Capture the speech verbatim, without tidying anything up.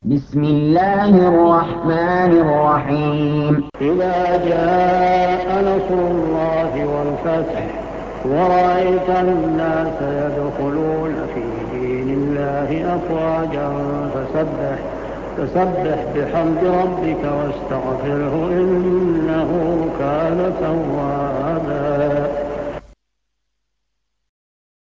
بسم الله الرحمن الرحيم. إذا جاء نصر الله والفتح ورأيت الناس يدخلون في دين الله أفواجا فسبح, فسبح بحمد ربك واستغفره